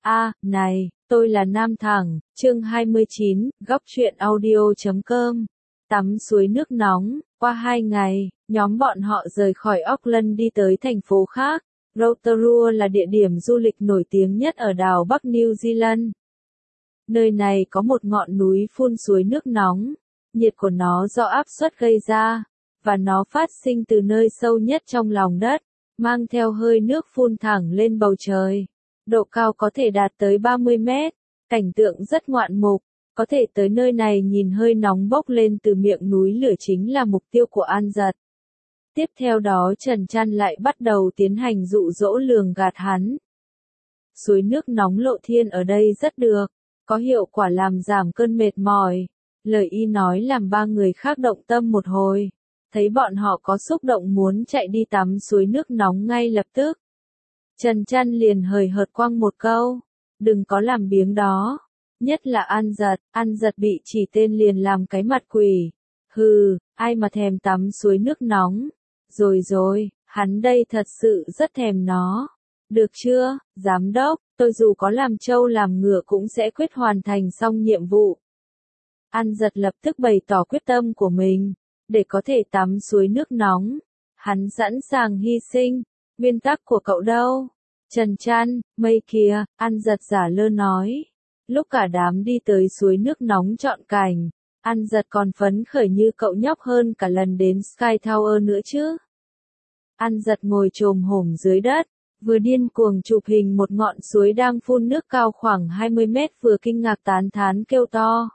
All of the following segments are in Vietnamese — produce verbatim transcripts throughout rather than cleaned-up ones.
A, này, tôi là Nam Thẳng, chương hai mươi chín, góc truyện audio chấm com. Tắm suối nước nóng, qua hai ngày, nhóm bọn họ rời khỏi Auckland đi tới thành phố khác. Rotorua là địa điểm du lịch nổi tiếng nhất ở đảo Bắc New Zealand. Nơi này có một ngọn núi phun suối nước nóng, nhiệt của nó do áp suất gây ra, và nó phát sinh từ nơi sâu nhất trong lòng đất, mang theo hơi nước phun thẳng lên bầu trời. Độ cao có thể đạt tới ba mươi mét, cảnh tượng rất ngoạn mục, có thể tới nơi này nhìn hơi nóng bốc lên từ miệng núi lửa chính là mục tiêu của An Giật. Tiếp theo đó Trần Trăn lại bắt đầu tiến hành dụ dỗ lường gạt hắn. Suối nước nóng Lộ Thiên ở đây rất được, có hiệu quả làm giảm cơn mệt mỏi. Lời y nói làm ba người khác động tâm một hồi, thấy bọn họ có xúc động muốn chạy đi tắm suối nước nóng ngay lập tức. Trần Trăn liền hời hợt quăng một câu, đừng có làm biếng đó, nhất là An Giật, An Giật bị chỉ tên liền làm cái mặt quỷ, hừ, ai mà thèm tắm suối nước nóng, rồi rồi, hắn đây thật sự rất thèm nó, được chưa, giám đốc, tôi dù có làm trâu làm ngựa cũng sẽ quyết hoàn thành xong nhiệm vụ. An Giật lập tức bày tỏ quyết tâm của mình, để có thể tắm suối nước nóng, hắn sẵn sàng hy sinh. Nguyên tắc của cậu đâu? Trần Trăn, mây kia, An Giật giả lơ nói. Lúc cả đám đi tới suối nước nóng trọn cảnh, An Giật còn phấn khởi như cậu nhóc hơn cả lần đến Sky Tower nữa chứ. An Giật ngồi chồm hổm dưới đất, vừa điên cuồng chụp hình một ngọn suối đang phun nước cao khoảng hai mươi mét vừa kinh ngạc tán thán kêu to.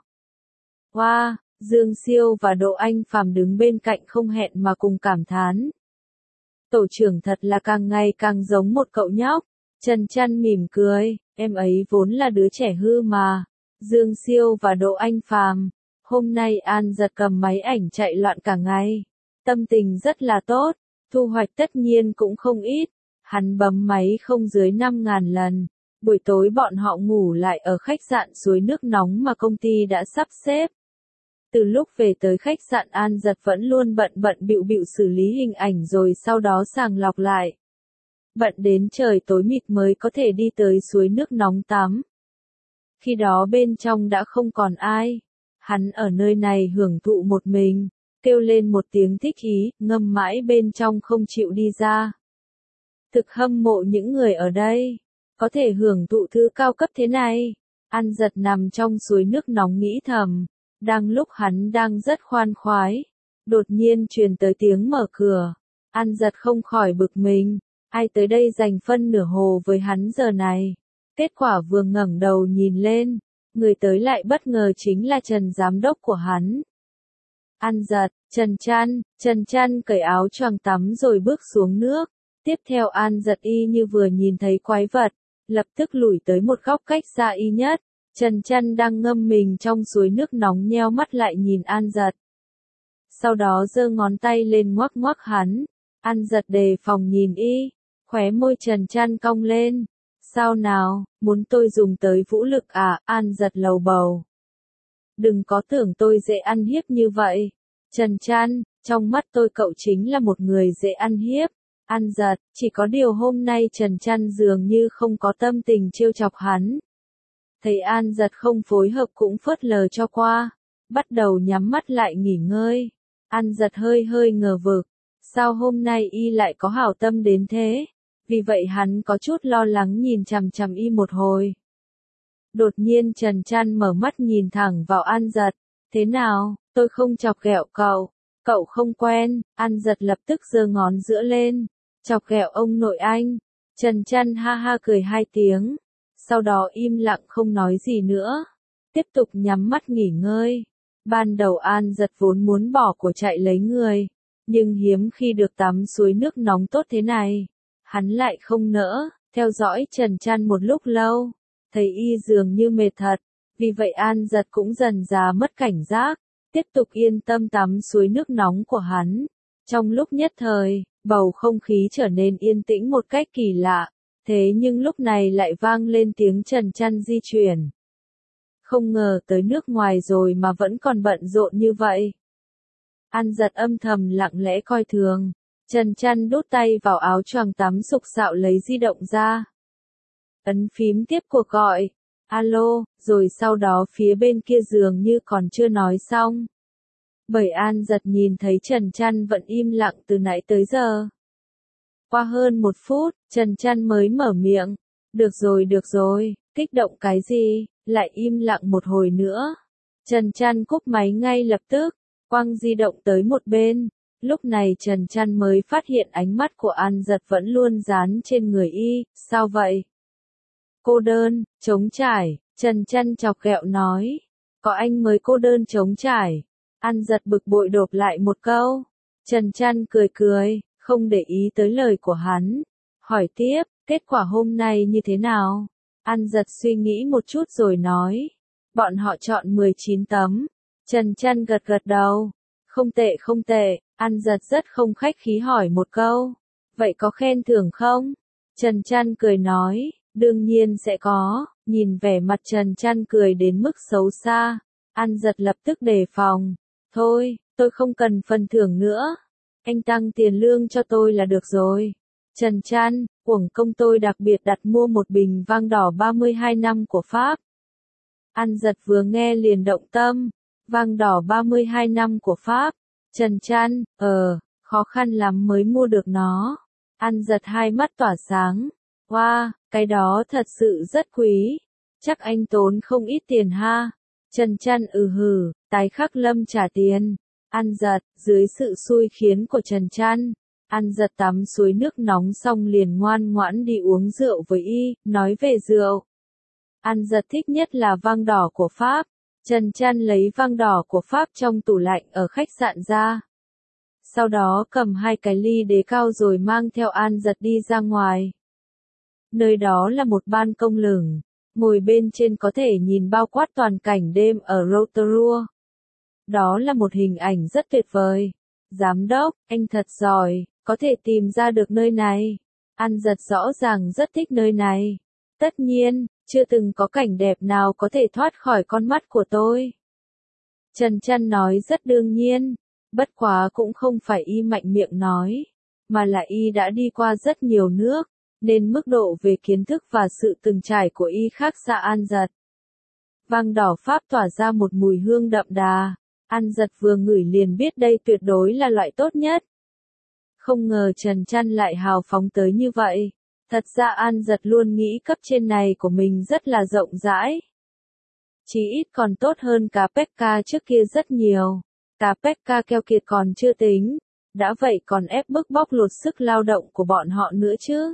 Wow, Dương Siêu và Độ Anh Phàm đứng bên cạnh không hẹn mà cùng cảm thán. Tổ trưởng thật là càng ngày càng giống một cậu nhóc. Trần Trăn mỉm cười, em ấy vốn là đứa trẻ hư mà. Dương Siêu và Độ Anh Phàm. Hôm nay An Giật cầm máy ảnh chạy loạn cả ngày. Tâm tình rất là tốt, thu hoạch tất nhiên cũng không ít. Hắn bấm máy không dưới năm ngàn lần. Buổi tối bọn họ ngủ lại ở khách sạn suối nước nóng mà công ty đã sắp xếp. Từ lúc về tới khách sạn An Giật vẫn luôn bận bận bịu bịu xử lý hình ảnh rồi sau đó sàng lọc lại. Bận đến trời tối mịt mới có thể đi tới suối nước nóng tắm. Khi đó bên trong đã không còn ai. Hắn ở nơi này hưởng thụ một mình, kêu lên một tiếng thích ý, ngâm mãi bên trong không chịu đi ra. Thực hâm mộ những người ở đây, có thể hưởng thụ thứ cao cấp thế này. An Giật nằm trong suối nước nóng nghĩ thầm. Đang lúc hắn đang rất khoan khoái, đột nhiên truyền tới tiếng mở cửa. An Giật không khỏi bực mình, ai tới đây dành phân nửa hồ với hắn giờ này. Kết quả vừa ngẩng đầu nhìn lên, người tới lại bất ngờ chính là Trần giám đốc của hắn. An Giật, Trần Trăn, Trần Trăn cởi áo choàng tắm rồi bước xuống nước. Tiếp theo An Giật y như vừa nhìn thấy quái vật, lập tức lủi tới một góc cách xa y nhất. Trần Trăn đang ngâm mình trong suối nước nóng nheo mắt lại nhìn An Giật. Sau đó giơ ngón tay lên ngoắc ngoắc hắn. An Giật đề phòng nhìn y, khóe môi Trần Trăn cong lên. Sao nào, muốn tôi dùng tới vũ lực à? An Giật lầu bầu. Đừng có tưởng tôi dễ ăn hiếp như vậy. Trần Trăn, trong mắt tôi cậu chính là một người dễ ăn hiếp. An Giật, chỉ có điều hôm nay Trần Trăn dường như không có tâm tình trêu chọc hắn. Thấy An Giật không phối hợp cũng phớt lờ cho qua, bắt đầu nhắm mắt lại nghỉ ngơi. An Giật hơi hơi ngờ vực, sao hôm nay y lại có hảo tâm đến thế, vì vậy hắn có chút lo lắng nhìn chằm chằm y một hồi. Đột nhiên Trần Trăn mở mắt nhìn thẳng vào An Giật, thế nào, tôi không chọc ghẹo cậu, cậu không quen. An Giật lập tức giơ ngón giữa lên, chọc ghẹo ông nội anh. Trần Trăn ha ha cười hai tiếng. Sau đó im lặng không nói gì nữa, tiếp tục nhắm mắt nghỉ ngơi. Ban đầu An Giật vốn muốn bỏ của chạy lấy người, nhưng hiếm khi được tắm suối nước nóng tốt thế này, hắn lại không nỡ, theo dõi Trần Trăn một lúc lâu, thấy y dường như mệt thật, vì vậy An Giật cũng dần dà mất cảnh giác, tiếp tục yên tâm tắm suối nước nóng của hắn. Trong lúc nhất thời, bầu không khí trở nên yên tĩnh một cách kỳ lạ. Thế nhưng lúc này lại vang lên tiếng Trần Trăn di chuyển. Không ngờ tới nước ngoài rồi mà vẫn còn bận rộn như vậy. An Giật âm thầm lặng lẽ coi thường. Trần Trăn đút tay vào áo choàng tắm sục sạo lấy di động ra. ấn phím tiếp cuộc gọi. Alo, rồi sau đó phía bên kia dường như còn chưa nói xong. Bởi An Giật nhìn thấy Trần Trăn vẫn im lặng từ nãy tới giờ. Qua hơn một phút, Trần Trăn mới mở miệng. Được rồi được rồi, kích động cái gì, lại im lặng một hồi nữa. Trần Trăn cúp máy ngay lập tức, quăng di động tới một bên. Lúc này Trần Trăn mới phát hiện ánh mắt của An Giật vẫn luôn dán trên người y, sao vậy? Cô đơn, trống trải, Trần Trăn chọc ghẹo nói. Có anh mới cô đơn trống trải. An Giật bực bội đột lại một câu. Trần Trăn cười cười, không để ý tới lời của hắn. Hỏi tiếp, kết quả hôm nay như thế nào? An Giật suy nghĩ một chút rồi nói. Bọn họ chọn mười chín tấm. Trần Trăn gật gật đầu. Không tệ không tệ, An Giật rất không khách khí hỏi một câu. Vậy có khen thưởng không? Trần Trăn cười nói, đương nhiên sẽ có. Nhìn vẻ mặt Trần Trăn cười đến mức xấu xa, An Giật lập tức đề phòng. Thôi, tôi không cần phần thưởng nữa. Anh tăng tiền lương cho tôi là được rồi. Trần Trăn, uổng công tôi đặc biệt đặt mua một bình vang đỏ ba mươi hai năm của Pháp. An Giật vừa nghe liền động tâm. Vang đỏ ba mươi hai năm của Pháp. Trần Trăn, ờ, khó khăn lắm mới mua được nó. An Giật hai mắt tỏa sáng. Wow, cái đó thật sự rất quý. Chắc anh tốn không ít tiền ha. Trần Trăn ừ hừ, tái khắc lâm trả tiền. An Giật, dưới sự xui khiến của Trần Trăn, An Giật tắm suối nước nóng xong liền ngoan ngoãn đi uống rượu với y, nói về rượu. An Giật thích nhất là vang đỏ của Pháp. Trần Trăn lấy vang đỏ của Pháp trong tủ lạnh ở khách sạn ra. Sau đó cầm hai cái ly đế cao rồi mang theo An Giật đi ra ngoài. Nơi đó là một ban công lửng, ngồi bên trên có thể nhìn bao quát toàn cảnh đêm ở Rotorua. Đó là một hình ảnh rất tuyệt vời. Giám đốc, anh thật giỏi, có thể tìm ra được nơi này. An Giật rõ ràng rất thích nơi này. Tất nhiên, chưa từng có cảnh đẹp nào có thể thoát khỏi con mắt của tôi. Trần Trăn nói rất đương nhiên, bất quá cũng không phải y mạnh miệng nói, mà là y đã đi qua rất nhiều nước, nên mức độ về kiến thức và sự từng trải của y khác xa An Giật. Vang đỏ Pháp tỏa ra một mùi hương đậm đà, An Giật vừa ngửi liền biết đây tuyệt đối là loại tốt nhất. Không ngờ Trần Trăn lại hào phóng tới như vậy. Thật ra An Giật luôn nghĩ cấp trên này của mình rất là rộng rãi. Chí ít còn tốt hơn cá Pekka trước kia rất nhiều. Cá Pekka keo kiệt còn chưa tính, đã vậy còn ép bức bóc lột sức lao động của bọn họ nữa chứ.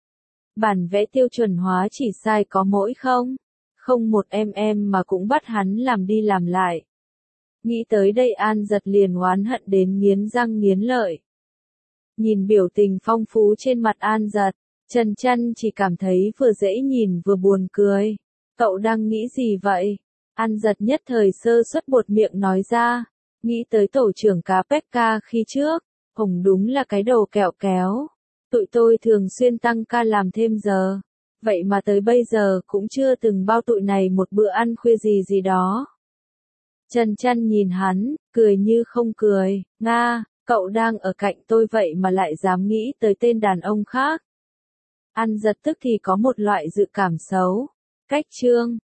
Bản vẽ tiêu chuẩn hóa chỉ sai có mỗi không, không một em em mà cũng bắt hắn làm đi làm lại. Nghĩ tới đây An Giật liền oán hận đến nghiến răng nghiến lợi. Nhìn biểu tình phong phú trên mặt An Giật, Trần Trăn chỉ cảm thấy vừa dễ nhìn vừa buồn cười. Cậu đang nghĩ gì vậy? An Giật nhất thời sơ suất buột miệng nói ra. Nghĩ tới tổ trưởng cá Pekka khi trước. Hồng đúng là cái đồ kẹo kéo. Tụi tôi thường xuyên tăng ca làm thêm giờ. Vậy mà tới bây giờ cũng chưa từng bao tụi này một bữa ăn khuya gì gì đó. Trần Trăn nhìn hắn, cười như không cười. Nga, cậu đang ở cạnh tôi vậy mà lại dám nghĩ tới tên đàn ông khác. An Giật tức thì có một loại dự cảm xấu. Cách chương